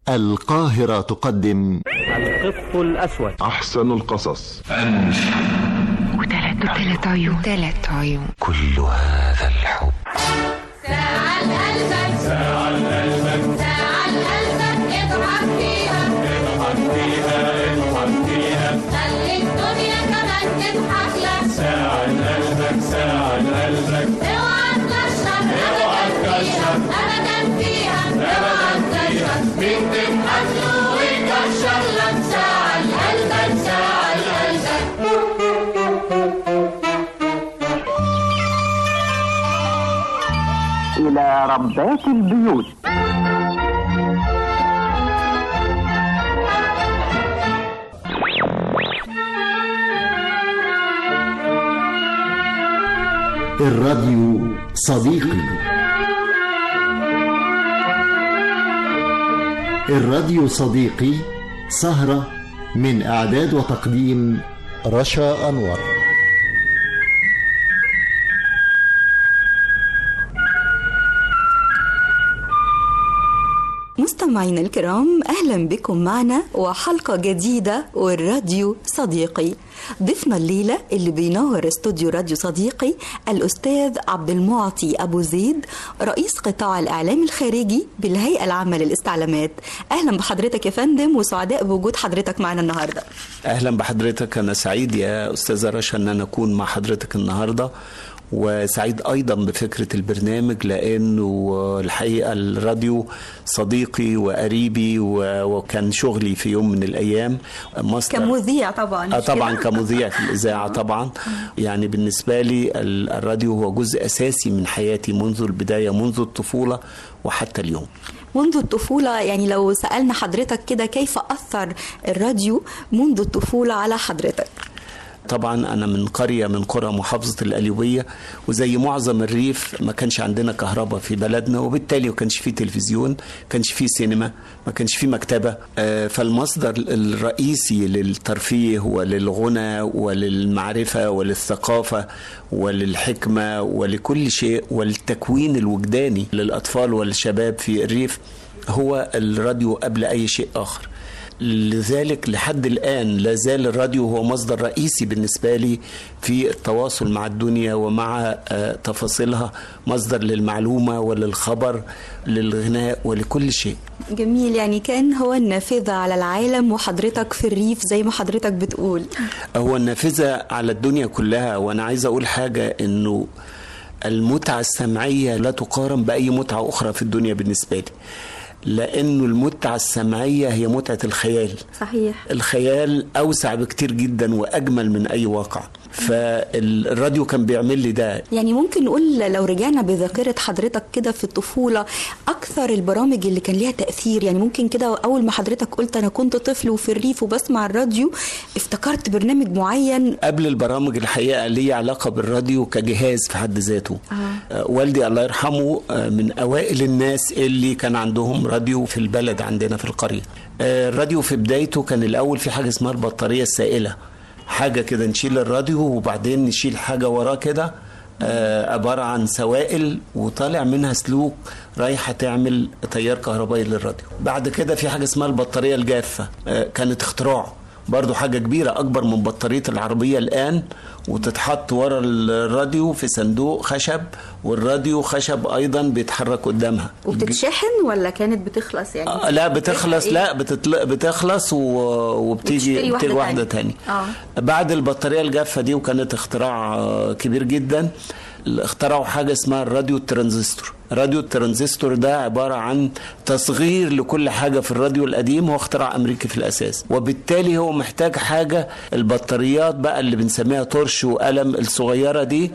القاهرة تقدم القط الأسود، أحسن القصص، وثلاث عيون كل هذا الحب. ساعة لقلبك، ساعة لقلبك، ساعة لقلبك، اضحك فيها، اضحك فيها، اضحك فيها، خلي الدنيا كمان تضحك لك. ساعة لقلبك، ساعة لقلبك، اوعى تكشر، اوعى تكشر، أبدا فيها، اوعى تكشر، مين تضحك له ويكشر لك. ساعة لقلبك، ساعة لقلبك. إلى ربات البيوت. الراديو صديقي. الراديو صديقي سهرة من إعداد وتقديم رشا أنور. مستمعينا الكرام، أهلا بكم معنا وحلقة جديدة والراديو صديقي. ضيفنا الليلة اللي بينور استوديو راديو صديقي الأستاذ عبد المعطي أبو زيد، رئيس قطاع الإعلام الخارجي بالهيئة العامة للاستعلامات. أهلا بحضرتك يا فندم، وسعداء بوجود حضرتك معنا النهاردة. أهلا بحضرتك، أنا سعيد يا أستاذة رشا أن أنا أكون مع حضرتك النهاردة، وسعيد أيضا بفكرة البرنامج لأنه الحقيقة الراديو صديقي وقريبي وكان شغلي في يوم من الأيام كمذيع طبعا. طبعا كمذيع في الإذاعة طبعا. يعني بالنسبة لي الراديو هو جزء أساسي من حياتي منذ البداية، منذ الطفولة وحتى اليوم. منذ الطفولة، يعني لو سألنا حضرتك كده كيف أثر الراديو منذ الطفولة على حضرتك؟ طبعا أنا من قرية من قرى محافظة القليوبية، وزي معظم الريف ما كانش عندنا كهرباء في بلدنا، وبالتالي ما كانش فيه تلفزيون، ما كانش فيه سينما، ما كانش فيه مكتبة. فالمصدر الرئيسي للترفيه وللغنى وللمعرفة وللثقافة وللحكمة ولكل شيء والتكوين الوجداني للأطفال والشباب في الريف هو الراديو قبل أي شيء آخر. لذلك لحد الآن لا زال الراديو هو مصدر رئيسي بالنسبة لي في التواصل مع الدنيا ومع تفاصيلها، مصدر للمعلومة وللخبر للغناء ولكل شيء. جميل، يعني كان هو النافذة على العالم وحضرتك في الريف زي ما حضرتك بتقول. هو النافذة على الدنيا كلها. وأنا عايز أقول حاجة، إنه المتعة السمعية لا تقارن بأي متعة أخرى في الدنيا بالنسبة لي، لأنه المتعة السمعية هي متعة الخيال. صحيح. الخيال أوسع بكتير جدا وأجمل من أي واقع، فالراديو كان بيعمل لي ده. يعني ممكن نقول لو رجعنا بذاكرة حضرتك كده في الطفولة، أكثر البرامج اللي كان ليها تأثير، يعني ممكن كده أول ما حضرتك قلت أنا كنت طفل وفي الريف وبسمع الراديو، افتكرت برنامج معين؟ قبل البرامج الحقيقة ليه علاقة بالراديو كجهاز في حد ذاته. والدي الله يرحمه من أوائل الناس اللي كان عندهم راديو في البلد عندنا في القرية. الراديو في بدايته كان الأول في حاجة اسمها البطارية السائلة، حاجة كده نشيل الراديو وبعدين نشيل حاجة وراه كده عبارة عن سوائل وطالع منها سلوك رايحة تعمل تيار كهربائي للراديو. بعد كده في حاجة اسمها البطارية الجافة، كانت اختراع برضو، حاجة كبيرة أكبر من بطارية العربية الآن، وتتحط ورا الراديو في صندوق خشب، والراديو خشب أيضا بيتحرك قدامها. وبتتشحن ولا كانت بتخلص يعني؟ لا بتخلص، لا بتخلص وبتيجي واحدة تاني. بعد البطارية الجافة دي، وكانت اختراع كبير جدا، اخترعوا حاجة اسمها الراديو الترانزستور. راديو الترانزستور ده عبارة عن تصغير لكل حاجة في الراديو القديم، هو اختراع أمريكي في الأساس، وبالتالي هو محتاج حاجة البطاريات بقى اللي بنسميها طرش وقلم الصغيرة دي.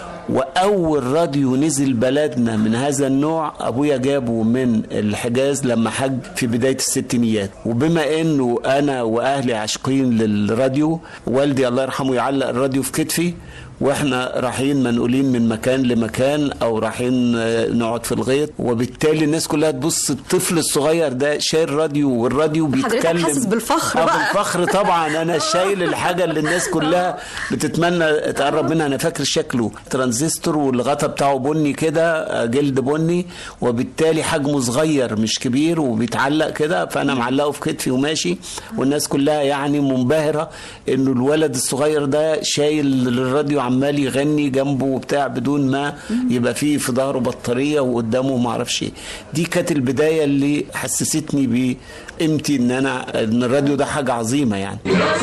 وأول راديو نزل بلدنا من هذا النوع أبويا جابه من الحجاز لما حج في بداية الستينيات. وبما أنه أنا وأهلي عاشقين للراديو، والدي الله يرحمه يعلق الراديو في كتفي واحنا رايحين منقولين من مكان لمكان او رايحين نقعد في الغيط، وبالتالي الناس كلها تبص الطفل الصغير ده شايل راديو والراديو بيتكلم. حضرتك حاسس بالفخر بقى. بالفخر طبعا، انا شايل الحاجه اللي الناس كلها بتتمنى تقرب منها. انا فاكر شكله ترانزستور والغطا بتاعه بني كده، جلد بني، وبالتالي حجمه صغير مش كبير وبيتعلق كده، فانا معلقه في كتفي وماشي، والناس كلها يعني منبهره انه الولد الصغير ده شايل الراديو عمال يغني جنبه وبتاع بدون ما يبقى فيه في ظهره بطاريه وقدامه ما اعرفش ايه. دي كانت البدايه اللي حسستني بقيمتي ان الراديو ده حاجه عظيمه يعني.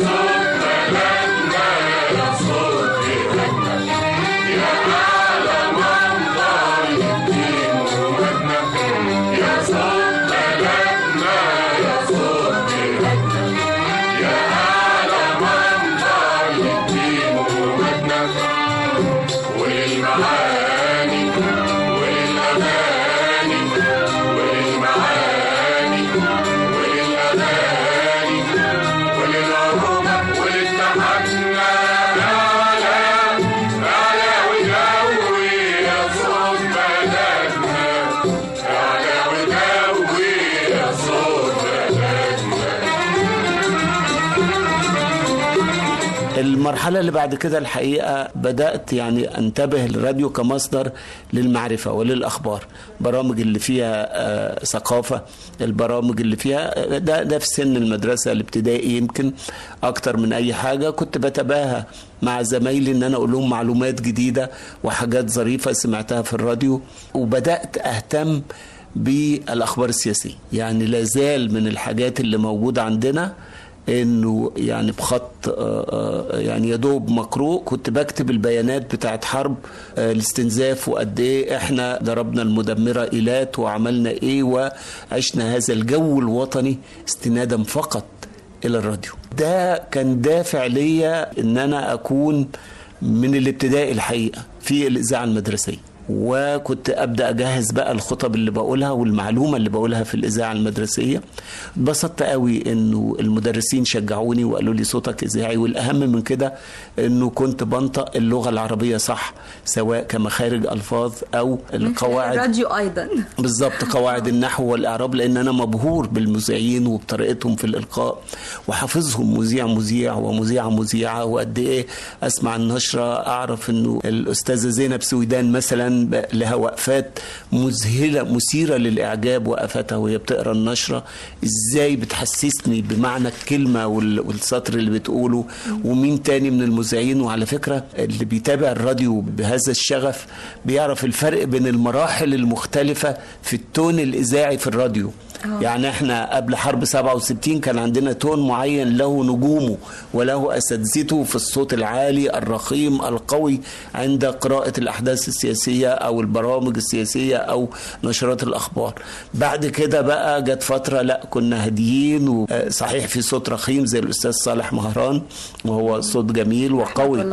المرحلة اللي بعد كده الحقيقة بدأت يعني أنتبه للراديو كمصدر للمعرفة وللأخبار، برامج اللي فيها ثقافة، البرامج اللي فيها ده في سن المدرسة الابتدائي يمكن أكتر من أي حاجة. كنت بتباهى مع زمايلي ان انا اقول لهم معلومات جديدة وحاجات ظريفة سمعتها في الراديو، وبدأت اهتم بالاخبار السياسية. يعني لازال من الحاجات اللي موجودة عندنا انه يعني بخط يعني يدوب مقروء كنت بكتب البيانات بتاعت حرب الاستنزاف، وقد ايه احنا ضربنا المدمرة إيلات وعملنا ايه، وعشنا هذا الجو الوطني استنادا فقط الى الراديو. ده كان دافع ليا ان انا اكون من الابتدائي الحقيقة في الإذاعة المدرسية، وكنت أبدأ أجهز بقى الخطب اللي بقولها والمعلومة اللي بقولها في الإذاعة المدرسية. اتبسطت قوي إنه المدرسين شجعوني وقالوا لي صوتك إذاعي، والأهم من كده إنه كنت بنطق اللغة العربية صح، سواء كمخارج ألفاظ أو القواعد الراديو أيضا. بالضبط، قواعد النحو والإعراب، لأن أنا مبهور بالمذيعين وبطريقتهم في الإلقاء، وحافظهم مذيع ومذيعة، وقد إيه أسمع النشرة أعرف إنه الأستاذة زينب سويدان مثلا لها وقفات مذهلة مثيرة للإعجاب، وقفتها وهي بتقرأ النشرة إزاي بتحسسني بمعنى الكلمة والسطر اللي بتقوله. ومين تاني من المذيعين، وعلى فكرة اللي بيتابع الراديو بهذا الشغف بيعرف الفرق بين المراحل المختلفة في التون الإذاعي في الراديو. يعني احنا قبل حرب 67 كان عندنا تون معين له نجومه وله أساتذته في الصوت العالي الرخيم القوي عند قراءة الأحداث السياسية أو البرامج السياسية أو نشرات الأخبار. بعد كده بقى جت فترة لا كنا هاديين، وصحيح في صوت رخيم زي الأستاذ صالح مهران وهو صوت جميل وقوي،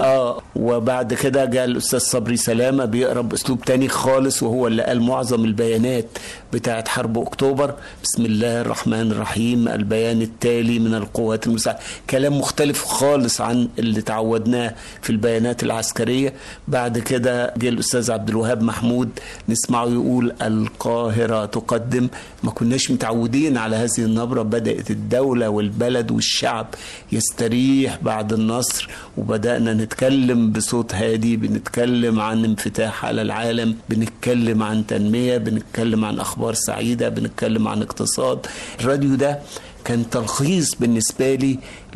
وبعد كده جاء الأستاذ صبري سلامة بيقرأ بأسلوب تاني خالص، وهو اللي قال معظم البيانات بتاعت حرب أكتوبر. بسم الله الرحمن الرحيم، البيان التالي من القوات المساعدة، كلام مختلف خالص عن اللي تعودناه في البيانات العسكرية. بعد كده جاء الأستاذ عبد الوهاب محمود نسمعه يقول القاهرة تقدم، ما كناش متعودين على هذه النبرة. بدأت الدولة والبلد والشعب يستريح بعد النصر، وبدأنا نتكلم بصوت هادي، بنتكلم عن انفتاح على العالم، بنتكلم عن تنمية، بنتكلم عن أخبار سعيدة، بنتكلم عن اقتصاد. الراديو ده كان تلخيص بالنسبة لي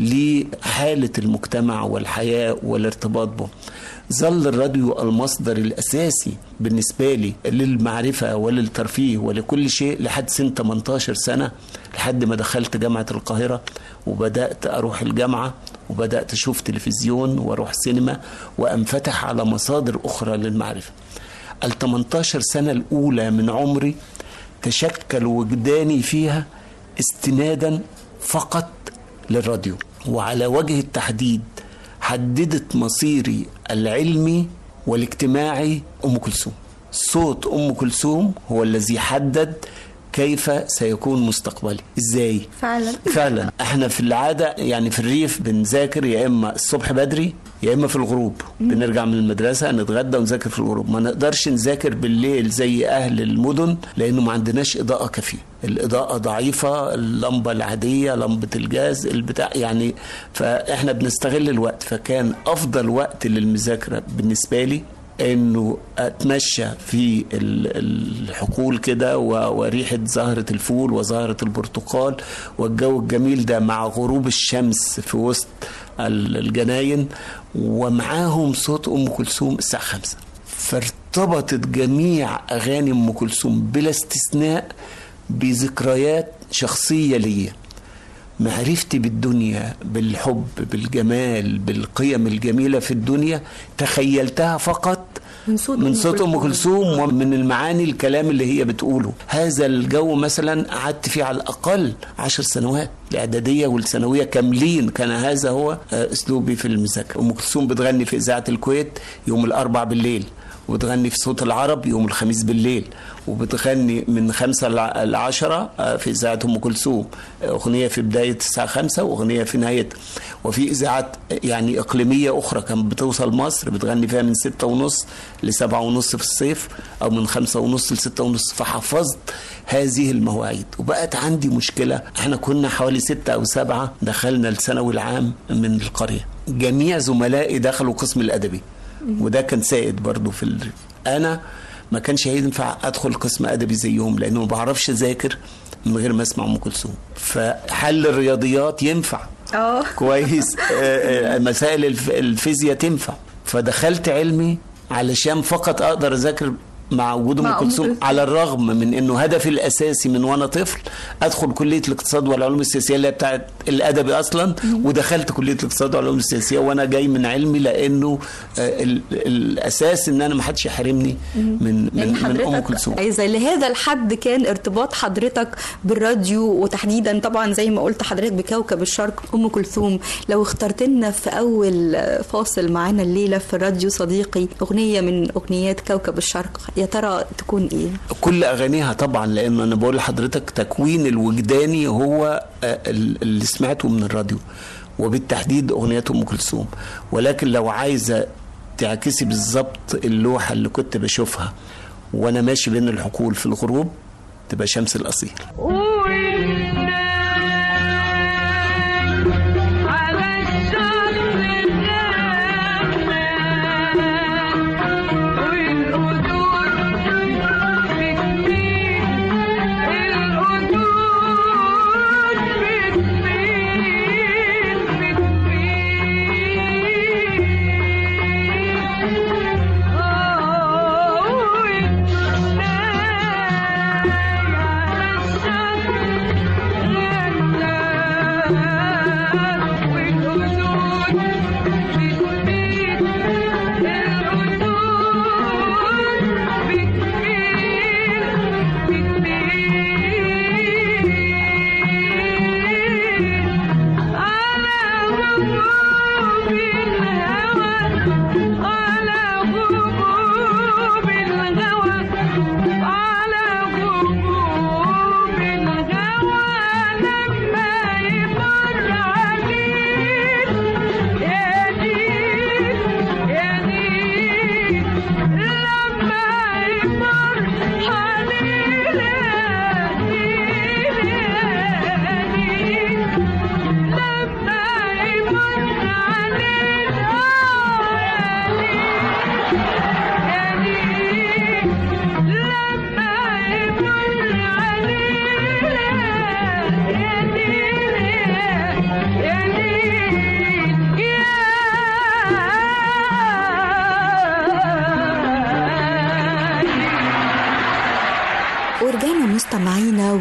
لحالة المجتمع والحياة والارتباط به. ظل الراديو المصدر الأساسي بالنسبة لي للمعرفة وللترفيه ولكل شيء لحد سن 18 سنة، لحد ما دخلت جامعة القاهرة وبدأت أروح الجامعة وبدأت أشوف تلفزيون وأروح سينما وأنفتح على مصادر أخرى للمعرفة. 18 سنة الأولى من عمري تشكل وجداني فيها استنادا فقط للراديو، وعلى وجه التحديد حددت مصيري العلمي والاجتماعي أم كلثوم. صوت أم كلثوم هو الذي حدد كيف سيكون مستقبلي، ازاي. فعلا احنا في العاده يعني في الريف بنذاكر يا اما الصبح بدري يا اما في الغروب. بنرجع من المدرسه نتغدى ونذاكر في الغروب. ما نقدرش نذاكر بالليل زي اهل المدن لانه ما عندناش اضاءه كافيه، الاضاءه ضعيفه، اللمبه العاديه، لمبه الجاز، البتاع يعني. فاحنا بنستغل الوقت. فكان افضل وقت للمذاكره بالنسبه لي انه اتمشى في الحقول كده وريحه زهره الفول وزهره البرتقال والجو الجميل ده مع غروب الشمس في وسط الجناين، ومعاهم صوت ام كلثوم الساعه 5. فارتبطت جميع اغاني ام كلثوم بلا استثناء بذكريات شخصيه ليا. معرفتي بالدنيا، بالحب، بالجمال، بالقيم الجميلة في الدنيا تخيلتها فقط من صوت أم كلثوم ومن المعاني الكلام اللي هي بتقوله. هذا الجو مثلا قعدت فيه على الأقل 10 سنوات، الإعدادية والثانوية كاملين كان هذا هو أسلوبي في المذاكرة. أم كلثوم بتغني في إذاعة الكويت يوم الأربع بالليل، وبتغني في صوت العرب يوم الخميس بالليل، وبتغني من 5 ل 10 في إذاعة أم كلثوم، أغنية في بداية الساعة 5 وأغنية في نهايتها. وفي إذاعات يعني إقليمية أخرى كانت بتوصل مصر بتغني فيها من 6:30 ل 7:30 في الصيف، أو من 5:30 ل 6:30. فحفظت هذه المواعيد. وبقت عندي مشكلة، احنا كنا حوالي 6 أو 7 دخلنا الثانوي العام من القرية. جميع زملائي دخلوا قسم الأدبي، وده كان سائد برضو في انا ما كانش هينفع ادخل قسم ادبي زيهم لانه ما بعرفش اذاكر من غير ما اسمع ام كلثوم. فحل الرياضيات ينفع كويس، مسائل الفيزياء تنفع. فدخلت علمي علشان فقط اقدر اذاكر مع وجود ام كلثوم، على الرغم من انه هدفي الاساسي من وانا طفل ادخل كليه الاقتصاد والعلوم السياسيه اللي هي بتاعت الادبي اصلا. ودخلت كليه الاقتصاد والعلوم السياسيه وانا جاي من علمي، لانه الاساس ان انا ما حدش يحرمني من ام كلثوم. اذا لهذا الحد كان ارتباط حضرتك بالراديو، وتحديدا طبعا زي ما قلت حضرتك بكوكب الشرق ام كلثوم. لو اخترت لنا في اول فاصل معانا الليله في راديو صديقي اغنيه من اغنيات كوكب الشرق، يا ترى تكون ايه؟ كل اغانيها طبعا، لان انا بقول لحضرتك تكوين الوجداني هو اللي سمعته من الراديو، وبالتحديد اغنيات ام كلثوم. ولكن لو عايزه تعكسي بالظبط اللوحه اللي كنت بشوفها وانا ماشي بين الحقول في الغروب، تبقى شمس الأصيل. Yeah.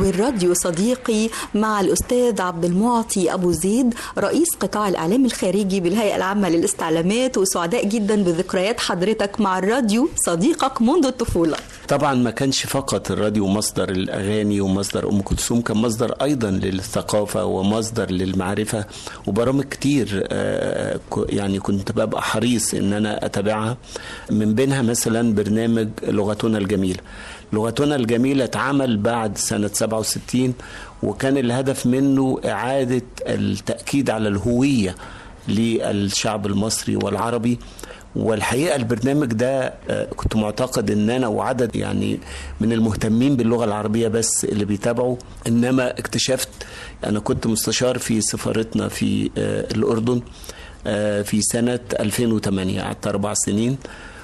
والراديو صديقي مع الأستاذ عبد المعطي أبو زيد رئيس قطاع الإعلام الخارجي بالهيئة العامة للاستعلامات، وسعداء جدا بذكريات حضرتك مع الراديو صديقك منذ الطفولة. طبعا ما كانش فقط الراديو مصدر الأغاني ومصدر أم كلثوم، كان مصدر أيضا للثقافة ومصدر للمعرفة، وبرامج كتير يعني كنت ببقى حريص إن أنا أتابعها. من بينها مثلا برنامج لغتنا الجميلة. لغتنا الجميلة اتعمل بعد سنة 67، وكان الهدف منه إعادة التأكيد على الهوية للشعب المصري والعربي. والحقيقة البرنامج ده كنت معتقد ان انا وعدد يعني من المهتمين باللغة العربية بس اللي بيتابعوا، انما اكتشفت انا كنت مستشار في سفارتنا في الأردن في سنة 2008، قعدت 4 سنين،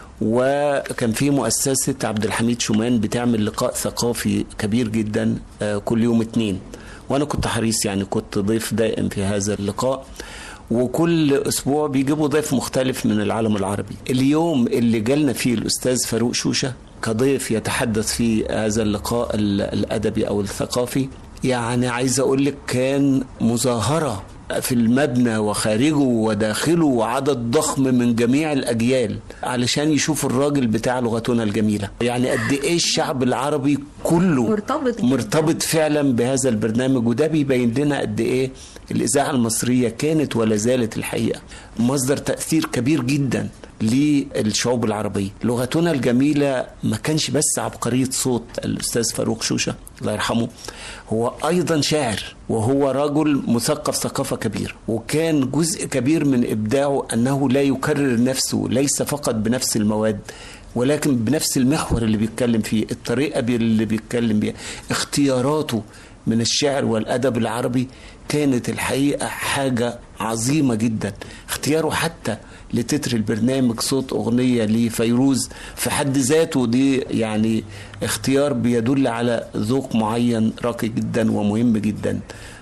وكان في مؤسسة عبد الحميد شومان بتعمل لقاء ثقافي كبير جدا كل يوم 2، وانا كنت حريص يعني كنت ضيف دائم في هذا اللقاء، وكل أسبوع بيجيبوا ضيف مختلف من العالم العربي. اليوم اللي جالنا فيه الأستاذ فاروق شوشة كضيف يتحدث في هذا اللقاء الأدبي أو الثقافي، يعني عايز أقول لك كان مظاهرة في المبنى وخارجه وداخله، وعدد ضخم من جميع الأجيال علشان يشوف الراجل بتاع لغتنا الجميلة. يعني قد إيه الشعب العربي كله مرتبط فعلا بهذا البرنامج، وده بيبين لنا قد إيه الإذاعة المصرية كانت ولا زالت الحقيقة مصدر تأثير كبير جدا للشعوب العربية. لغتنا الجميلة ما كانش بس عبقرية صوت الأستاذ فاروق شوشة الله يرحمه، هو أيضا شاعر، وهو رجل مثقف ثقافة كبير، وكان جزء كبير من إبداعه أنه لا يكرر نفسه، ليس فقط بنفس المواد ولكن بنفس المحور اللي بيتكلم فيه، الطريقة اللي بيتكلم بيها، اختياراته من الشعر والأدب العربي كانت الحقيقة حاجة عظيمة جدا. اختياره حتى لتتر البرنامج صوت أغنية لفيروز في حد ذاته دي يعني اختيار بيدل على ذوق معين راقي جدا ومهم جدا.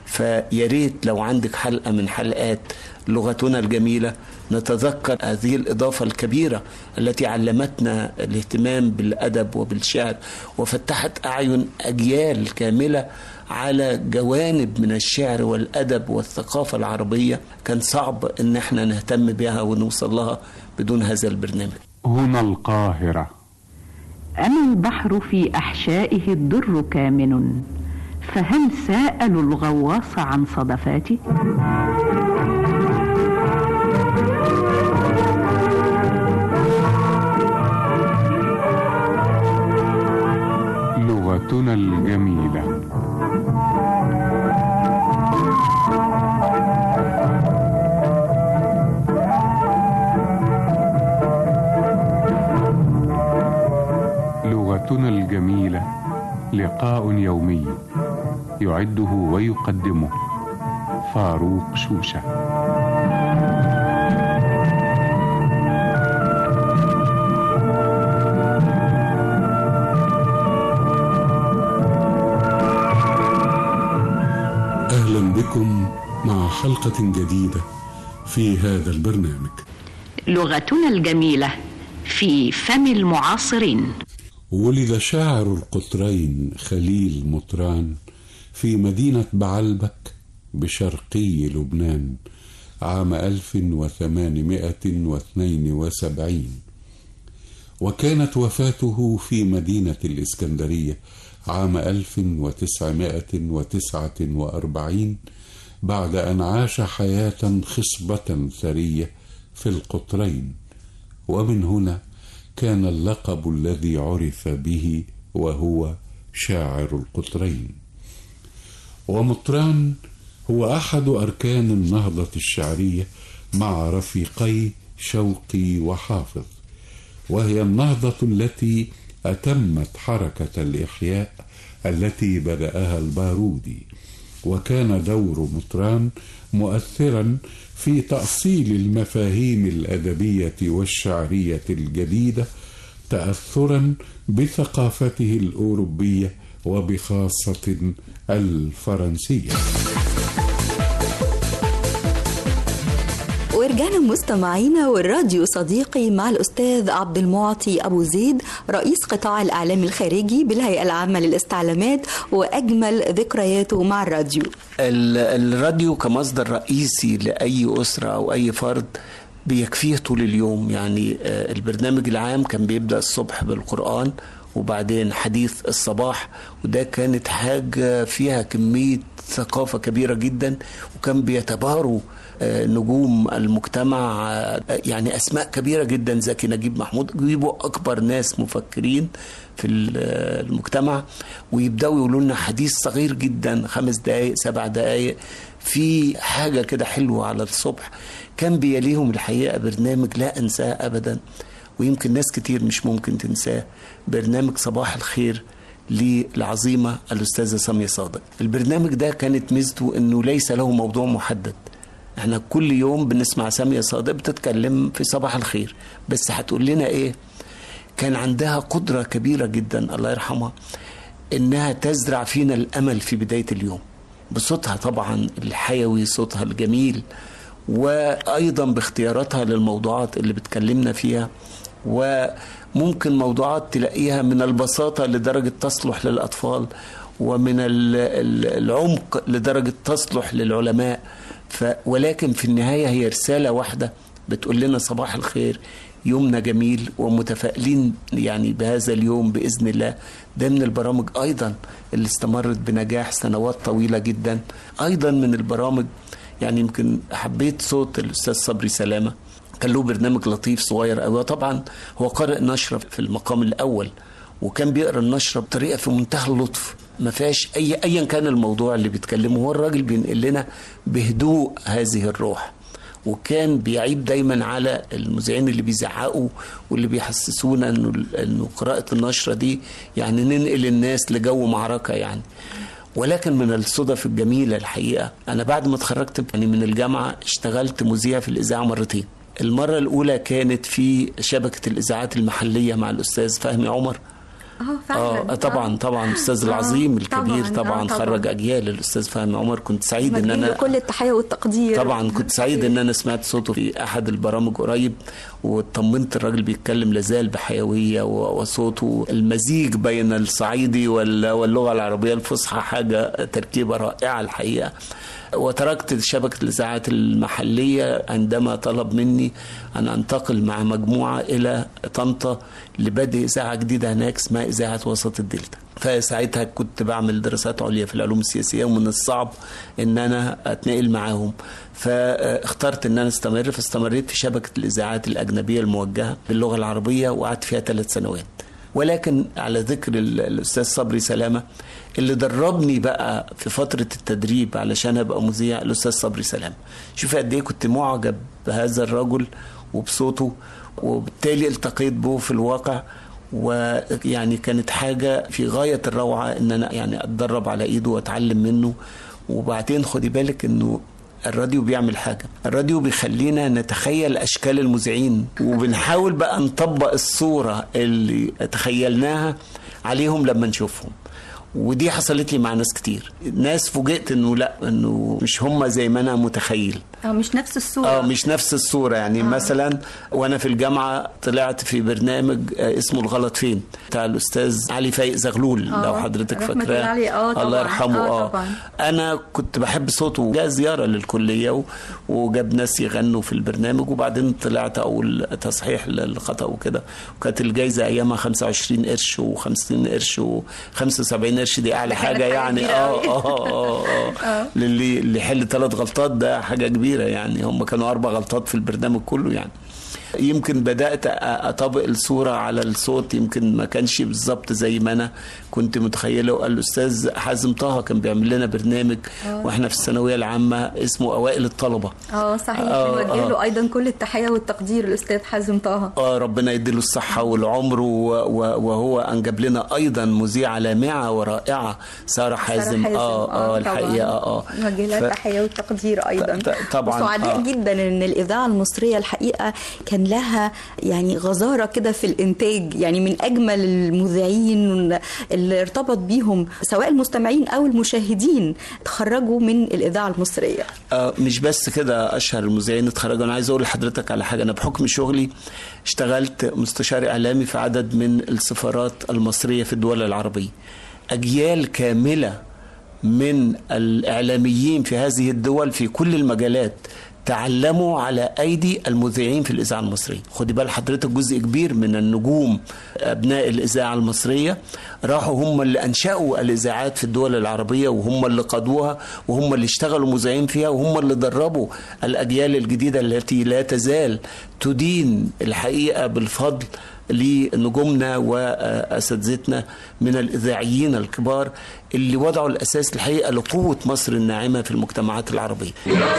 فياريت لو عندك حلقة من حلقات لغتنا الجميلة نتذكر هذه الإضافة الكبيرة التي علمتنا الاهتمام بالأدب وبالشعر، وفتحت أعين أجيال كاملة على جوانب من الشعر والأدب والثقافة العربية كان صعب إن احنا نهتم بها ونوصل لها بدون هذا البرنامج. هنا القاهرة. أنا البحر في أحشائه الدر كامن، فهل سألوا الغواص عن صدفاتي؟ لغتنا الجميلة. لغتنا الجميلة لقاء يومي يعده ويقدمه فاروق شوشة. أهلا بكم مع حلقة جديدة في هذا البرنامج. لغتنا الجميلة في فم المعاصرين. ولد شاعر القطرين خليل مطران في مدينة بعلبك بشرقي لبنان عام 1872، وكانت وفاته في مدينة الإسكندرية عام 1949 بعد أن عاش حياة خصبة ثرية في القطرين، ومن هنا كان اللقب الذي عرف به وهو شاعر القطرين. ومطران هو أحد أركان النهضة الشعرية مع رفيقي شوقي وحافظ، وهي النهضة التي أتمت حركة الإحياء التي بدأها البارودي، وكان دور مطران مؤثرا في تأصيل المفاهيم الأدبية والشعرية الجديدة تأثرا بثقافته الأوروبية وبخاصة الفرنسية. ورجعنا مستمعينا والراديو صديقي مع الأستاذ عبد المعطي أبو زيد رئيس قطاع الإعلام الخارجي بالهيئة العامة للاستعلامات وأجمل ذكرياته مع الراديو. الراديو كمصدر رئيسي لأي أسرة أو أي فرد بيكفيه طول اليوم. يعني البرنامج العام كان بيبدأ الصبح بالقرآن وبعدين حديث الصباح، وده كانت حاجة فيها كمية ثقافة كبيرة جدا، وكان بيتباروا نجوم المجتمع، يعني أسماء كبيرة جدا، زكي نجيب محمود، يجيبوا أكبر ناس مفكرين في المجتمع ويبدأوا يقولوا لنا حديث صغير جدا 5 دقايق 7 دقايق في حاجة كده حلوة على الصبح. كان بيليهم الحقيقة برنامج لا أنساه أبدا، ويمكن ناس كتير مش ممكن تنساه، برنامج صباح الخير للعظيمة الأستاذة سامية صادق. البرنامج ده كانت ميزته أنه ليس له موضوع محدد. احنا كل يوم بنسمع سامية صادق بتتكلم في صباح الخير، بس هتقول لنا ايه؟ كان عندها قدرة كبيرة جدا الله يرحمها انها تزرع فينا الامل في بداية اليوم بصوتها طبعا الحيوي، صوتها الجميل، وايضا باختياراتها للموضوعات اللي بتكلمنا فيها. وممكن موضوعات تلاقيها من البساطة لدرجة تصلح للأطفال، ومن العمق لدرجة تصلح للعلماء، ولكن في النهاية هي رسالة واحدة بتقول لنا صباح الخير، يومنا جميل ومتفائلين يعني بهذا اليوم بإذن الله. ده من البرامج أيضا اللي استمرت بنجاح سنوات طويلة جدا. أيضا من البرامج يعني يمكن حبيت صوت الأستاذ صبري سلامة، كان له برنامج لطيف صغير قوي. طبعا هو قارئ نشرة في المقام الأول، وكان بيقرأ النشرة بطريقة في منتهى اللطف، ما فيهاش أيا كان الموضوع اللي بيتكلمه، هو الراجل بينقل لنا بهدوء هذه الروح. وكان بيعيب دايما على المذيعين اللي بيزعقوا واللي بيحسسونا انه قراءة النشرة دي يعني ننقل الناس لجو معركة يعني. ولكن من الصدف الجميلة الحقيقة، أنا بعد ما اتخرجت يعني من الجامعة اشتغلت مذيع في الإذاعة مرتين. المرة الأولى كانت في شبكة الإذاعات المحلية مع الأستاذ فهمي عمر. فعلا. طبعا الأستاذ العظيم الكبير طبعا خرج أجيال الأستاذ فهمي عمر. كنت سعيد إن أنا كل التحية والتقدير. طبعا كنت سعيد إن أنا سمعت صوته في أحد البرامج قريب، واطمنت الراجل بيتكلم لازال بحيوية، وصوته المزيج بين الصعيدي واللغة العربية الفصحى حاجة تركيبة رائعة الحقيقة. وتركت شبكة الإذاعات المحلية عندما طلب مني أن أنتقل مع مجموعة إلى طنطا لبدء إذاعة جديدة هناك اسمها إذاعة وسط الدلتا. فساعتها كنت بعمل دراسات عليا في العلوم السياسية، ومن الصعب أن أنا أتنقل معاهم، فاخترت أن أنا فاستمريت في شبكة الإذاعات الأجنبية الموجهة باللغة العربية، وقعدت فيها 3 سنوات. ولكن على ذكر الأستاذ صبري سلامة، اللي دربني بقى في فترة التدريب علشان أبقى مذيع الأستاذ صبري سلامة. شوف قد إيه كنت معجب بهذا الرجل وبصوته، وبالتالي التقيت به في الواقع، ويعني كانت حاجة في غاية الروعة إن أنا يعني أتدرب على إيده وأتعلم منه. وبعدين خدي بالك إنه الراديو بيعمل حاجة، الراديو بيخلينا نتخيل أشكال المذيعين، وبنحاول بقى نطبق الصورة اللي تخيلناها عليهم لما نشوفهم. ودي حصلت لي مع ناس كتير، ناس فوجئت انه لا، انه مش هم زي ما انا متخيل، مش نفس الصورة. مش نفس الصورة يعني. مثلا وانا في الجامعة طلعت في برنامج اسمه الغلط فين بتاع الاستاذ علي فايق زغلول، لو حضرتك فاكراه الله يرحمه. انا كنت بحب صوته، جاء زيارة للكلية وجاب ناس يغنوا في البرنامج، وبعدين طلعت اول تصحيح للخطأ وكده، وكانت الجايزة ايامها 25 قرش و50 قرش و75 قرش، دي اعلى حاجة يعني. اللي يحل 3 غلطات ده حاجة كبيرة يعني. هم كانوا 4 غلطات في البرنامج كله يعني. يمكن بدأت أطبق الصورة على الصوت، يمكن ما كانش بالظبط زي ما أنا كنت متخيله. وقال الأستاذ حازم طه كان بيعمل لنا برنامج وإحنا في الثانوية العامة اسمه أوائل الطلبة. صحيح. بنوجه له أيضا كل التحية والتقدير الأستاذ حازم طه. ربنا يديله الصحة والعمر. وهو أنجب لنا أيضا مذيعة لامعة ورائعة سارة حازم. الحقيقة نوجه لها التحية والتقدير أيضا. طبعا سعداء جدا إن الإذاعة المصرية الحقيقة كان كان لها يعني غزارة كده في الإنتاج، يعني من أجمل المذيعين اللي ارتبط بيهم سواء المستمعين أو المشاهدين تخرجوا من الإذاعة المصرية. مش بس كده أشهر المذيعين اتخرجوا. أنا عايز أقول لحضرتك على حاجة. أنا بحكم شغلي اشتغلت مستشار إعلامي في عدد من السفارات المصرية في الدول العربية. أجيال كاملة من الإعلاميين في هذه الدول في كل المجالات تعلموا على أيدي المذيعين في الإذاعة المصرية. خدي بال حضرتك، جزء كبير من النجوم أبناء الإذاعة المصرية راحوا هم اللي أنشأوا الإذاعات في الدول العربية، وهم اللي قادوها، وهم اللي اشتغلوا مذيعين فيها، وهم اللي دربوا الأجيال الجديدة التي لا تزال تدين الحقيقة بالفضل لنجومنا وأساتذتنا من الإذاعيين الكبار اللي وضعوا الأساس الحقيقة لقوة مصر الناعمة في المجتمعات العربية.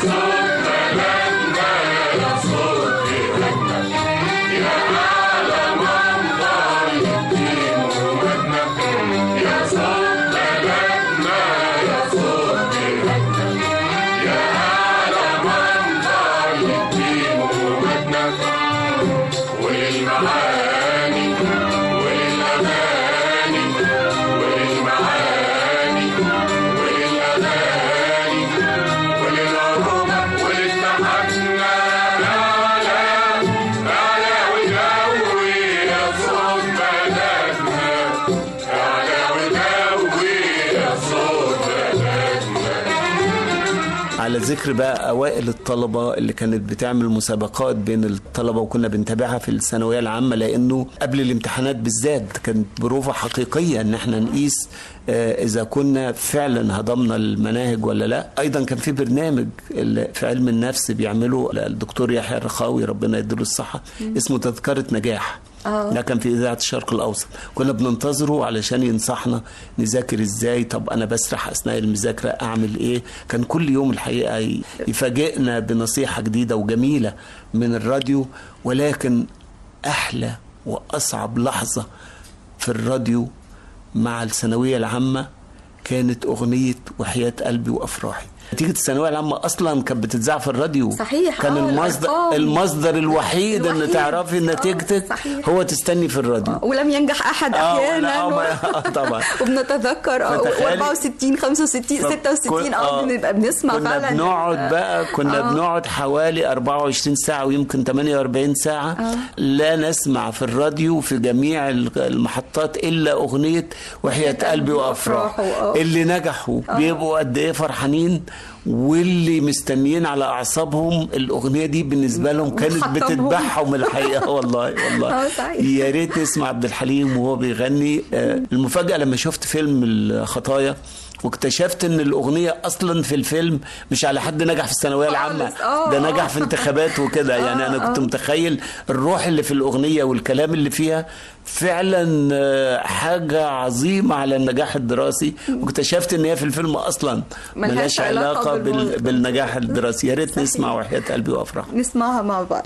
على ذكر بقى أوائل الطلبة اللي كانت بتعمل مسابقات بين الطلبة وكنا بنتابعها في الثانوية العامة، لأنه قبل الامتحانات بالذات كانت بروفة حقيقية إن احنا نقيس إذا كنا فعلا هضمنا المناهج ولا لا. أيضا كان في برنامج في علم النفس بيعمله الدكتور يحيى الرخاوي ربنا يديله الصحة اسمه تذكرة نجاح. ده كان في إذاعة الشرق الأوسط. كنا بننتظره علشان ينصحنا نذاكر إزاي، طب أنا بسرح أثناء المذاكرة أعمل إيه. كان كل يوم الحقيقة يفاجئنا بنصيحة جديدة وجميلة من الراديو. ولكن أحلى وأصعب لحظة في الراديو مع الثانوية العامة كانت أغنية وحياة قلبي وأفراحي. نتيجة الثانوية العامة أصلا كانت بتتذاع في الراديو. صحيح. كان المصدر الوحيد ان تعرفي نتيجتك هو تستني في الراديو. ولم ينجح أحد أحيانا. طبعا. وبنتذكر 64 65 66 بنبقى بنسمع فعلا. كنا بنقعد حوالي 24 ساعة ويمكن 48 ساعة لا نسمع في الراديو في جميع المحطات إلا أغنية وحياة قلبي وأفراح. اللي نجحوا بيبقوا قد إيه فرحانين، واللي مستنيين على أعصابهم الأغنية دي بالنسبة لهم كانت بتذبحهم الحقيقة. والله يا ريت نسمع عبد الحليم وهو بيغني. المفاجأة لما شفت فيلم الخطايا واكتشفت ان الاغنيه اصلا في الفيلم مش على حد نجح في الثانويه العامه، ده نجح في انتخابات وكده. يعني انا كنت متخيل الروح اللي في الاغنيه والكلام اللي فيها فعلا حاجه عظيمه على النجاح الدراسي، واكتشفت ان هي في الفيلم اصلا ملهاش علاقه بالنجاح الدراسي. يا ريت نسمع وحياة قلبي وافراح. نسمعها مع بعض.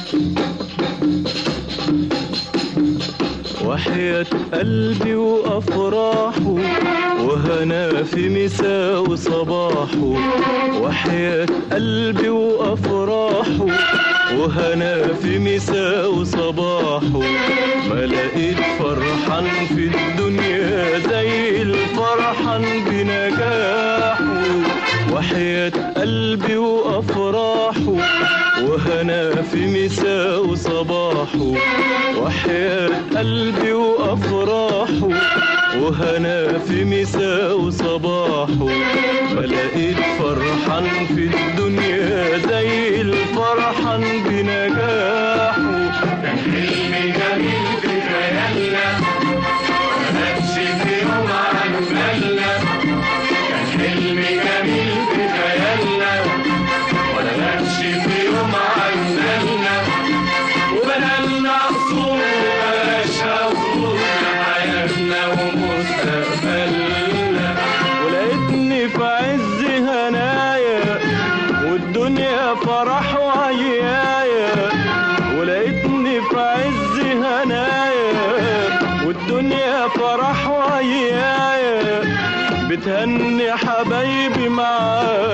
وحياة قلبي وأفراحه وهنا في مساء وصباحه. وحياة قلبي وأفراحه وهنا في مساء وصباحه. ما لقيت فرحان في الدنيا زي الفرحان بنجاحه. وحياة قلبي وأفراحه وهنا في مساء وصباحه. وحياة قلبي وأفراحه وهنا في مساء وصباحه. ما لقيت فرحان في الدنيا زي الفرحان بنجاحه. كان حلمي جميل في خيالنا ما نمشي في يوم عن بالنا. كان حلمي جميل في خيالنا ولا نمشي في يوم عن بالنا. وبنالنا قصور وبلاش قصور حياتنا ومستقبلنا. ولقيتني في عز هنايا والدنيا فرح وعيايا. ولقيتني في عز هنايا والدنيا فرح وعيايا. بتهني حبايبي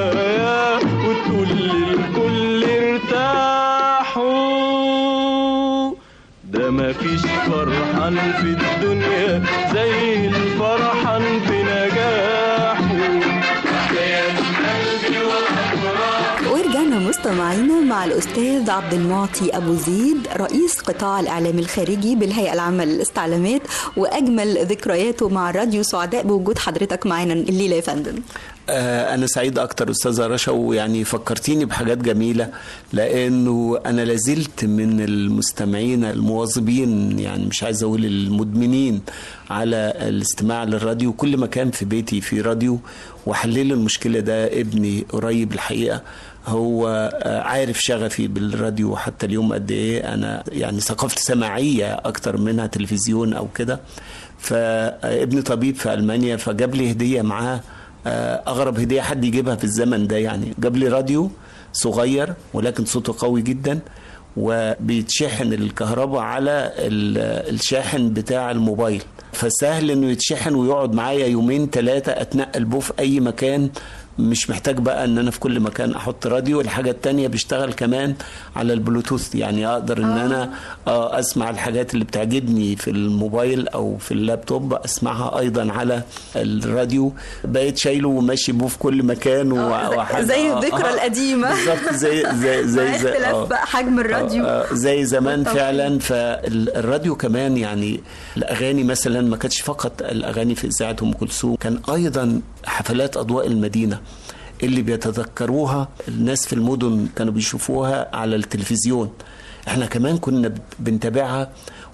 معايا وتقول للكل ارتاحوا. فرحان في الدنيا زي الفرحان بنجاحه. ورجعنا مستمعينا مع الأستاذ عبد المعطي أبو زيد رئيس قطاع الإعلام الخارجي بالهيئة العامة للاستعلامات، وأجمل ذكرياته مع الراديو. سعداء بوجود حضرتك معنا الليلة يا فندم. أنا سعيد أكتر أستاذة رشا، ويعني فكرتيني بحاجات جميلة، لأنه أنا لازلت من المستمعين المواظبين، يعني مش عايز أقول المدمنين على الاستماع للراديو. كل ما كان في بيتي في راديو وحلل المشكلة ده ابني قريب الحقيقة، هو عارف شغفي بالراديو حتى اليوم قد إيه. أنا يعني ثقافتي سماعية أكتر منها تلفزيون أو كده. فابني طبيب في ألمانيا، فجاب لي هدية معاه، أغرب هدية حد يجيبها في الزمن ده. يعني جاب لي راديو صغير ولكن صوته قوي جدا، وبيتشحن الكهرباء على الشاحن بتاع الموبايل، فسهل انه يتشحن ويقعد معايا 2-3 اتنقل بيه في اي مكان. مش محتاج بقى ان انا في كل مكان احط راديو. الحاجة التانية بيشتغل كمان على البلوتوث، يعني اقدر ان انا اسمع الحاجات اللي بتعجبني في الموبايل او في اللابتوب اسمعها ايضا على الراديو. بقيت شايله وماشي بيه في كل مكان زي الذكرى القديمة بالظبط، زي اختلاف بقى حجم الراديو زي زمان فعلا. فالراديو كمان يعني الاغاني مثلا ما كانتش فقط الاغاني في اذاعة ام كلثوم، كان ايضا حفلات اضواء المدينة اللي بيتذكروها الناس في المدن كانوا بيشوفوها على التلفزيون. احنا كمان كنا بنتابعها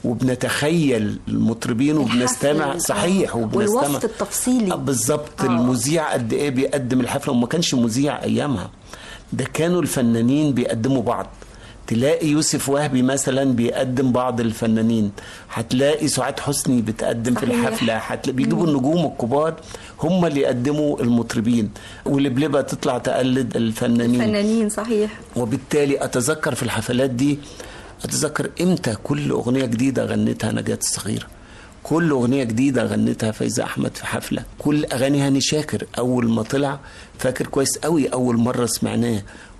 وبنتخيل المطربين وبنستمع. صحيح، وبنستمع والوصف التفصيلي بالظبط. المذيع قد ايه بيقدم الحفلة، وما كانش مذيع ايامها، ده كانوا الفنانين بيقدموا بعض. تلاقي يوسف وهبي مثلا بيقدم بعض الفنانين، هتلاقي سعاد حسني بتقدم في الحفلة، بيجيبوا النجوم الكبار هم اللي يقدموا المطربين، واللبلبة تطلع تقلد الفنانين. صحيح. وبالتالي أتذكر في الحفلات دي، أتذكر إمتى كل أغنية جديدة غنتها نجاة الصغيرة، كل أغنية جديدة غنتها فايزة أحمد في حفلة، كل أغاني هاني شاكر أول ما طلع فاكر كويس قوي أول مرة سمعناه،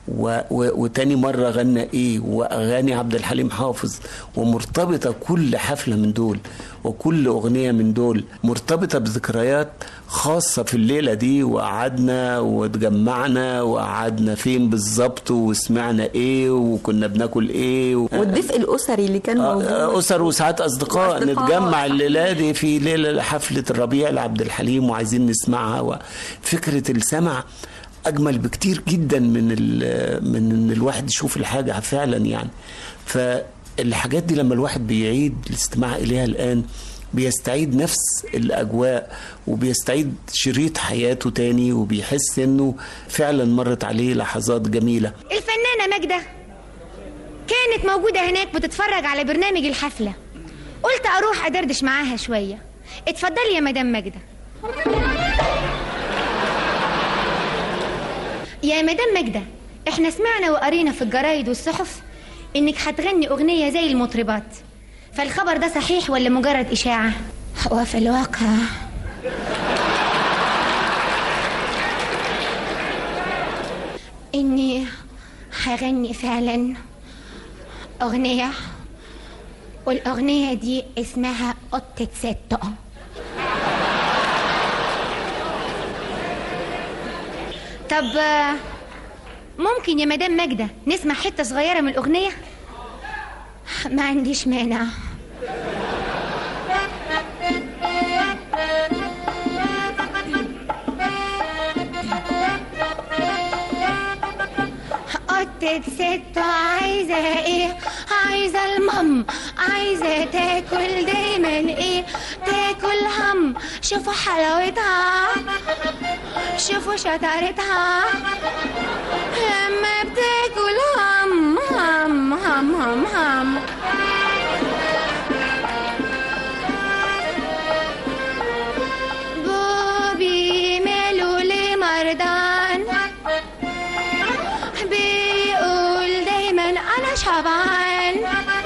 وتاني مرة غنى ايه، واغاني عبد الحليم حافظ. ومرتبطة كل حفلة من دول وكل اغنية من دول مرتبطة بذكريات خاصة في الليلة دي. وقعدنا واتجمعنا وقعدنا فين بالظبط وسمعنا ايه وكنا بناكل ايه والدفء الاسري اللي كان موجود، اسر وساعات اصدقاء نتجمع الليلة دي في ليلة حفلة الربيع لعبد الحليم وعايزين نسمعها. وفكرة السمع أجمل بكتير جدا من ان الواحد يشوف الحاجة فعلا يعني. فالحاجات دي لما الواحد بيعيد الاستماع إليها الآن بيستعيد نفس الأجواء وبيستعيد شريط حياته تاني، وبيحس إنه فعلا مرت عليه لحظات جميلة. الفنانة ماجدة كانت موجودة هناك بتتفرج على برنامج الحفلة، قلت أروح أدردش معاها شوية. اتفضلي يا مدام ماجدة. يا مدام ماجدة، احنا سمعنا وقرينا في الجرايد والصحف انك هتغني اغنية زي المطربات، فالخبر ده صحيح ولا مجرد اشاعة؟ وفي الواقع اني هغني فعلا اغنية، والاغنية دي اسمها قطة ستة. طب ممكن يا مدام ماجدة نسمع حتة صغيرة من الأغنية؟ ما عنديش مانع. قطة ستة عايزة ايه؟ عايزة المام، عايزة تاكل دايما ايه؟ تاكل هم. شوفوا حلاوتها، شوفوا شطارتها لما بتاكل هم هم هم هم هم. بوبي ماله ليه مرضان، بيقول دايما انا شبعان،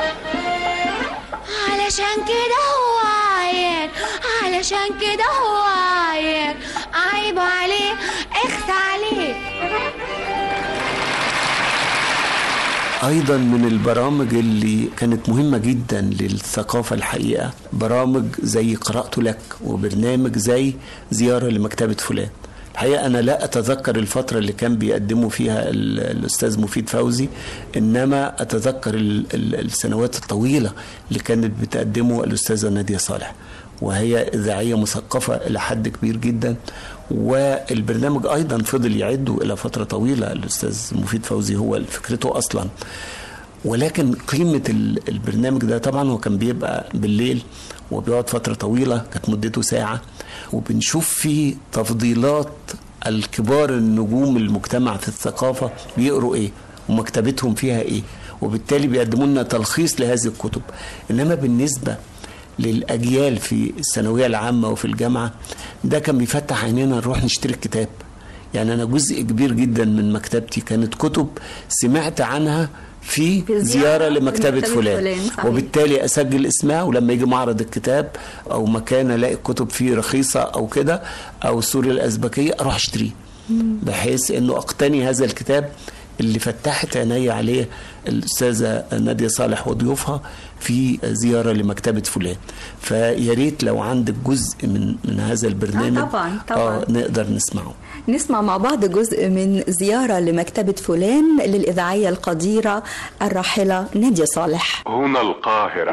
علشان كده هو عيان، علشان كده هو عيان، عيب عليه، اخس عليه. أيضا من البرامج اللي كانت مهمة جدا للثقافة الحقيقة برامج زي قرأت لك، وبرنامج زي زيارة لمكتبة فلان. الحقيقة أنا لا أتذكر الفترة اللي كان بيقدموا فيها الأستاذ مفيد فوزي، إنما أتذكر السنوات الطويلة اللي كانت بتقدمه الأستاذة نادية صالح، وهي إذاعية مثقفة إلى حد كبير جدا. والبرنامج أيضا فضل يعده إلى فترة طويلة، الأستاذ مفيد فوزي هو فكرته أصلا. ولكن قيمة البرنامج ده طبعا هو كان بيبقى بالليل وبيقعد فترة طويلة، كانت مدته ساعة، وبنشوف فيه تفضيلات الكبار النجوم المجتمع في الثقافة بيقروا ايه ومكتبتهم فيها ايه، وبالتالي بيقدموا لنا تلخيص لهذه الكتب. انما بالنسبة للأجيال في الثانوية العامة وفي الجامعة ده كان بيفتح عينينا نروح نشتري الكتاب. يعني أنا جزء كبير جدا من مكتبتي كانت كتب سمعت عنها في زيارة لمكتبة فلان، وبالتالي أسجل اسمها، ولما يجي معرض الكتاب أو مكان ألاقي الكتب فيه رخيصة أو كده أو سوريا الأزبكية أروح أشتريه، بحيث أنه أقتني هذا الكتاب اللي فتحت عيني عليه الأستاذة نادية صالح وضيوفها في زيارة لمكتبة فلان. فياريت لو عندك جزء من هذا البرنامج طبعا نقدر نسمع مع بعض جزء من زيارة لمكتبة فلان للإذاعية القديرة الراحلة نادية صالح. هنا القاهرة.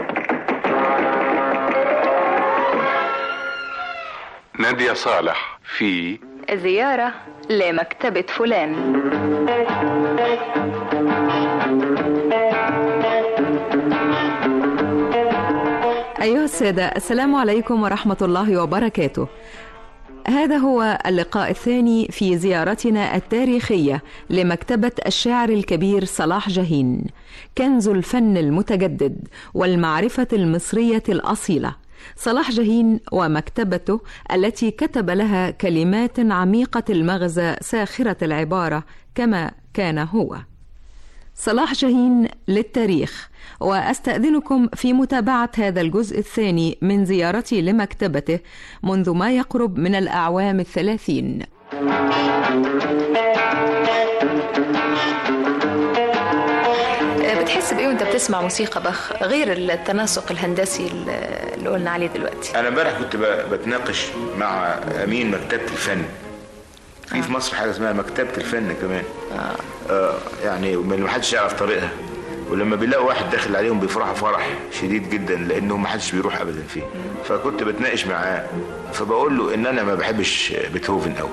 نادية صالح في زيارة لمكتبة فلان. أيها السادة، السلام عليكم ورحمة الله وبركاته. هذا هو اللقاء الثاني في زيارتنا التاريخية لمكتبة الشاعر الكبير صلاح جاهين، كنز الفن المتجدد والمعرفة المصرية الأصيلة. صلاح جاهين ومكتبته التي كتب لها كلمات عميقة المغزى ساخرة العبارة كما كان هو. صلاح جاهين للتاريخ، وأستأذنكم في متابعة هذا الجزء الثاني من زيارتي لمكتبته منذ ما يقرب من الأعوام 30. بتحس بإيه وانت بتسمع موسيقى باخ غير التناسق الهندسي اللي قلنا عليه دلوقتي؟ أنا امبارح كنت بتناقش مع أمين مكتبة الفن في مصر حاجة اسمها مكتبة الفن كمان. يعني ما حدش يعرف طريقها، ولما بيلاقوا واحد داخل عليهم بيفرحوا فرح شديد جدا لأنه ما حدش بيروح أبدا فيه. فكنت بتناقش معاه فبقول له إن أنا ما بحبش بيتهوفن أوي،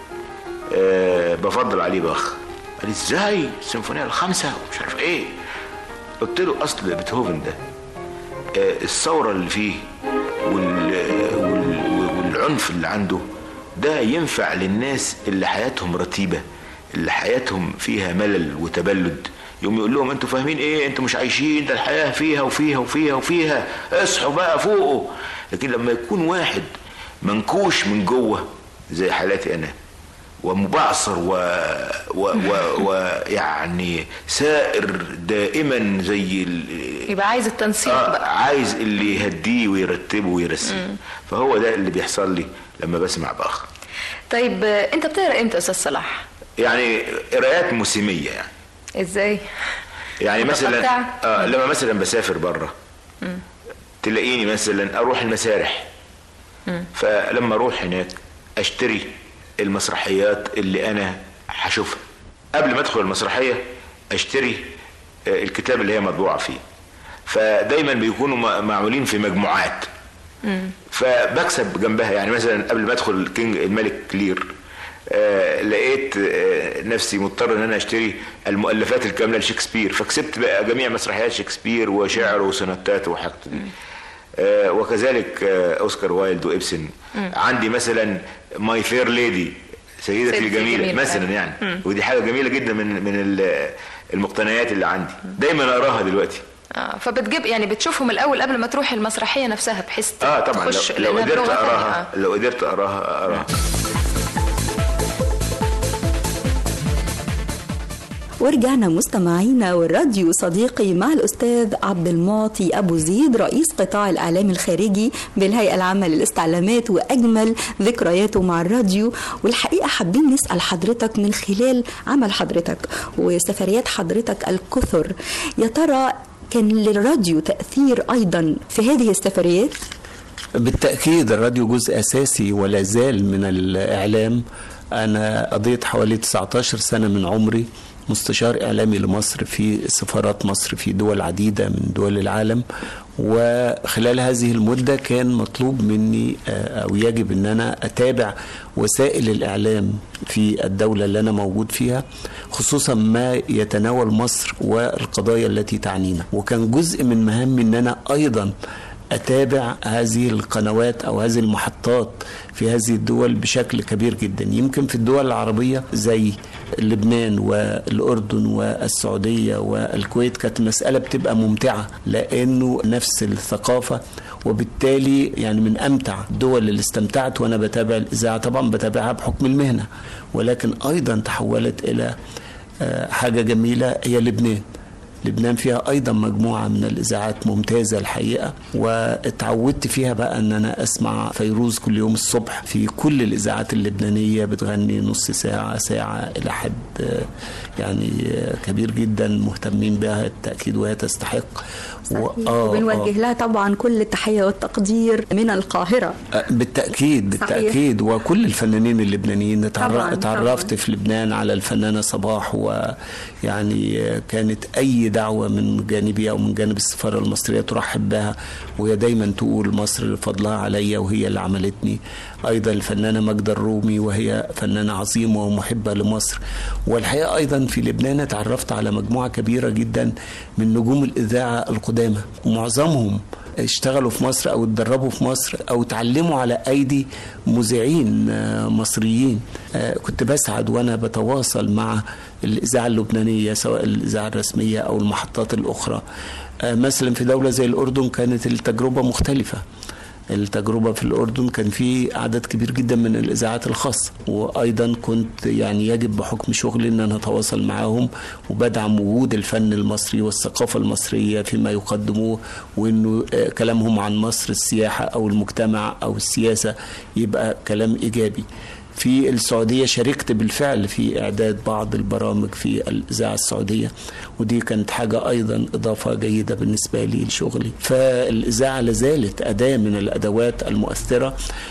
بفضل عليه باخ. قال لي ازاي السيمفونية الخامسة ومش عارف ايه. قلت له اصل بيتهوفن ده الثورة اللي فيه والعنف اللي عنده ده ينفع للناس اللي حياتهم رتيبة، اللي حياتهم فيها ملل وتبلد. يوم يقول لهم انتوا فاهمين ايه، انتوا مش عايشين، ده الحياة فيها وفيها وفيها وفيها، اصحوا بقى فوقوا. لكن لما يكون واحد منكوش من جوه زي حالاتي انا ومبعصر ويعني سائر دائما زي يبقى عايز التنسيق بقى، عايز اللي يهديه ويرتبه ويرسيه. فهو ده اللي بيحصل لي لما بسمع باخ. طيب انت بتقرا امتى استاذ صلاح؟ يعني قراءات موسميه. يعني ازاي؟ يعني مثلا لما مثلا بسافر بره تلاقيني مثلا اروح المسارح، فلما اروح هناك اشتري المسرحيات اللي انا هشوفها. قبل ما ادخل المسرحيه اشتري الكتاب اللي هي مطبوعه فيه. فدايما بيكونوا معمولين في مجموعات، فبكسب جنبها. يعني مثلا قبل ما ادخل الملك لير لقيت نفسي مضطر ان انا اشتري المؤلفات الكامله لشكسبير، فكسبت بقى جميع مسرحيات شكسبير وشعره وسوناتاته وحاجته دي. وكذلك اوسكار وايلد وإبسن. عندي مثلا ماي فير ليدي، سيدتي الجميله مثلا يعني. ودي حاجه جميله جدا من المقتنيات اللي عندي، دايما اقراها دلوقتي. فبتجيب يعني بتشوفهم الاول قبل ما تروح المسرحيه نفسها بحيث طبعا لو قدرت اقراها لو قدرت اقراها. ورجعنا مستمعينا والراديو صديقي مع الأستاذ عبد المعطي أبو زيد رئيس قطاع الإعلام الخارجي بالهيئة العامة للاستعلامات وأجمل ذكرياته مع الراديو. والحقيقة حابين نسأل حضرتك من خلال عمل حضرتك وسفريات حضرتك الكثر، يا ترى كان للراديو تأثير أيضا في هذه السفريات؟ بالتأكيد الراديو جزء أساسي ولا زال من الإعلام. أنا قضيت حوالي 19 سنة من عمري مستشار إعلامي لمصر في سفارات مصر في دول عديدة من دول العالم، وخلال هذه المدة كان مطلوب مني أو يجب أن أنا أتابع وسائل الإعلام في الدولة اللي أنا موجود فيها، خصوصا ما يتناول مصر والقضايا التي تعنينا. وكان جزء من مهامي أن أنا أيضا أتابع هذه القنوات أو هذه المحطات في هذه الدول بشكل كبير جدا. يمكن في الدول العربية زي لبنان والأردن والسعودية والكويت كانت المسألة بتبقى ممتعة لأنه نفس الثقافة، وبالتالي يعني من أمتع الدول اللي استمتعت وأنا بتابع الإذاعة. طبعا بتابعها بحكم المهنة، ولكن أيضا تحولت إلى حاجة جميلة هي لبنان. لبنان فيها أيضا مجموعة من الإذاعات ممتازة الحقيقة، واتعودت فيها بقى أن أنا أسمع فيروز كل يوم الصبح في كل الإذاعات اللبنانية، بتغني نص ساعة ساعة إلى حد يعني كبير جدا مهتمين بها التأكيد وهي تستحق. وبنوجه لها طبعا كل التحية والتقدير من القاهرة. بالتأكيد بالتأكيد. وكل الفنانين اللبنانيين اتعرفت في لبنان على الفنانة صباح، ويعني كانت أي دعوة من جانبي أو من جانب السفارة المصرية ترحب بها، وهي دايما تقول مصر فضلها عليا وهي اللي عملتني. أيضا الفنانة ماجدة الرومي وهي فنانة عظيمة ومحبة لمصر. والحقيقة أيضا في لبنان اتعرفت على مجموعة كبيرة جدا من نجوم الإذاعة القدامى، ومعظمهم اشتغلوا في مصر أو اتدربوا في مصر أو تعلموا على أيدي مذيعين مصريين. كنت بسعد وأنا بتواصل مع الإذاعة اللبنانية سواء الإذاعة الرسمية أو المحطات الأخرى. مثلا في دولة زي الأردن كانت التجربة مختلفة. التجربة في الأردن كان في عدد كبير جدا من الإذاعات الخاصة، وأيضا كنت يعني يجب بحكم شغلي أن أنا أتواصل معهم وبدعم وجود الفن المصري والثقافة المصرية فيما يقدموه، وأنه كلامهم عن مصر السياحة أو المجتمع أو السياسة يبقى كلام إيجابي. في السعودية شاركت بالفعل في إعداد بعض البرامج في الإذاعة السعودية، ودي كانت حاجة أيضا إضافة جيدة بالنسبة لي لشغلي. فالإذاعة لازالت أداة من الأدوات المؤثرة.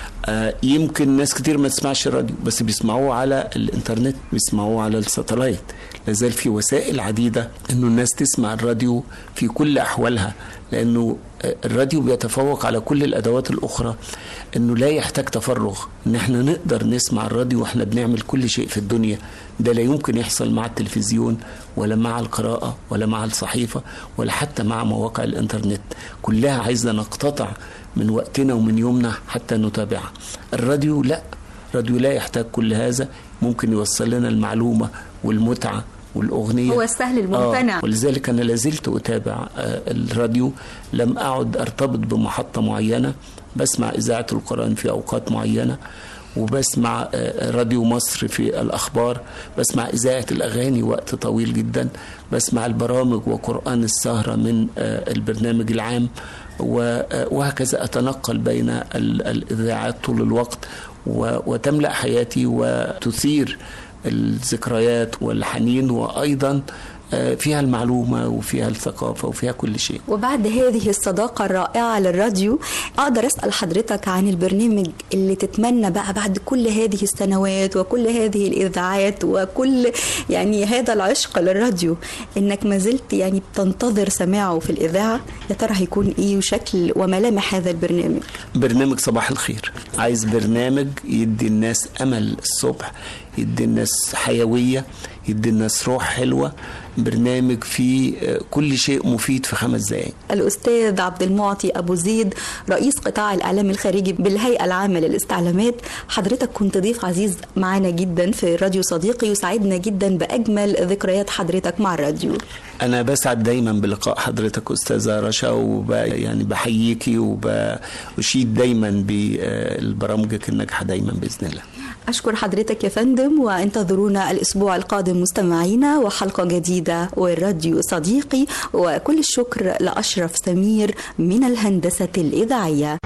يمكن ناس كتير ما تسمعش الراديو بس بيسمعوه على الإنترنت، بيسمعوه على الساتلايت. لازال في وسائل عديدة إنه الناس تسمع الراديو في كل أحوالها، لأنه الراديو بيتفوق على كل الأدوات الأخرى إنه لا يحتاج تفرغ، إن احنا نقدر نسمع الراديو وإحنا بنعمل كل شيء في الدنيا. ده لا يمكن يحصل مع التلفزيون ولا مع القراءة ولا مع الصحيفة ولا حتى مع مواقع الإنترنت. كلها عايزة نقتطع من وقتنا ومن يومنا حتى نتابعها. الراديو لا، الراديو لا يحتاج كل هذا، ممكن يوصل لنا المعلومة والمتعة والأغنية. هو السهل الممتنع. ولذلك أنا لازلت أتابع الراديو. لم أعد أرتبط بمحطة معينة، بسمع إذاعة القرآن في أوقات معينة، وبسمع راديو مصر في الأخبار، بسمع إذاعة الأغاني وقت طويل جدا، بسمع البرامج وقرآن السهرة من البرنامج العام، وهكذا أتنقل بين الإذاعات طول الوقت، وتملأ حياتي وتثير الذكريات والحنين، وأيضا فيها المعلومة وفيها الثقافة وفيها كل شيء. وبعد هذه الصداقة الرائعة للراديو أقدر أسأل حضرتك عن البرنامج اللي تتمنى بقى بعد كل هذه السنوات وكل هذه الإذاعات وكل يعني هذا العشق للراديو إنك ما زلت يعني بتنتظر سماعه في الإذاعة؟ يا ترى هيكون إيه وشكل وملامح هذا البرنامج؟ برنامج صباح الخير. عايز برنامج يدي الناس أمل الصبح، يدي الناس حيوية، يدي الناس روح حلوة. برنامج فيه كل شيء مفيد في 5 دقائق. الأستاذ عبد المعطي أبو زيد رئيس قطاع الإعلام الخارجي بالهيئة العامة للاستعلامات، حضرتك كنت ضيف عزيز معنا جدا في راديو صديقي، وسعدنا جدا بأجمل ذكريات حضرتك مع الراديو. أنا بسعد دايما بلقاء حضرتك أستاذة رشا، يعني بحييكي وبشيد دايما بالبرامجك الناجحة دايما بإذن الله. أشكر حضرتك يا فندم، وانتظرونا الأسبوع القادم مستمعينا وحلقة جديدة والراديو صديقي. وكل الشكر لأشرف سمير من الهندسة الإذاعية.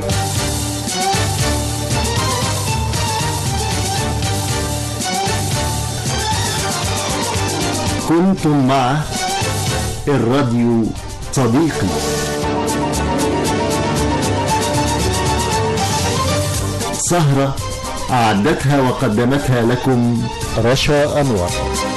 كنتم مع الراديو صديقي. سهرة أعدتها وقدمتها لكم رشا أنور.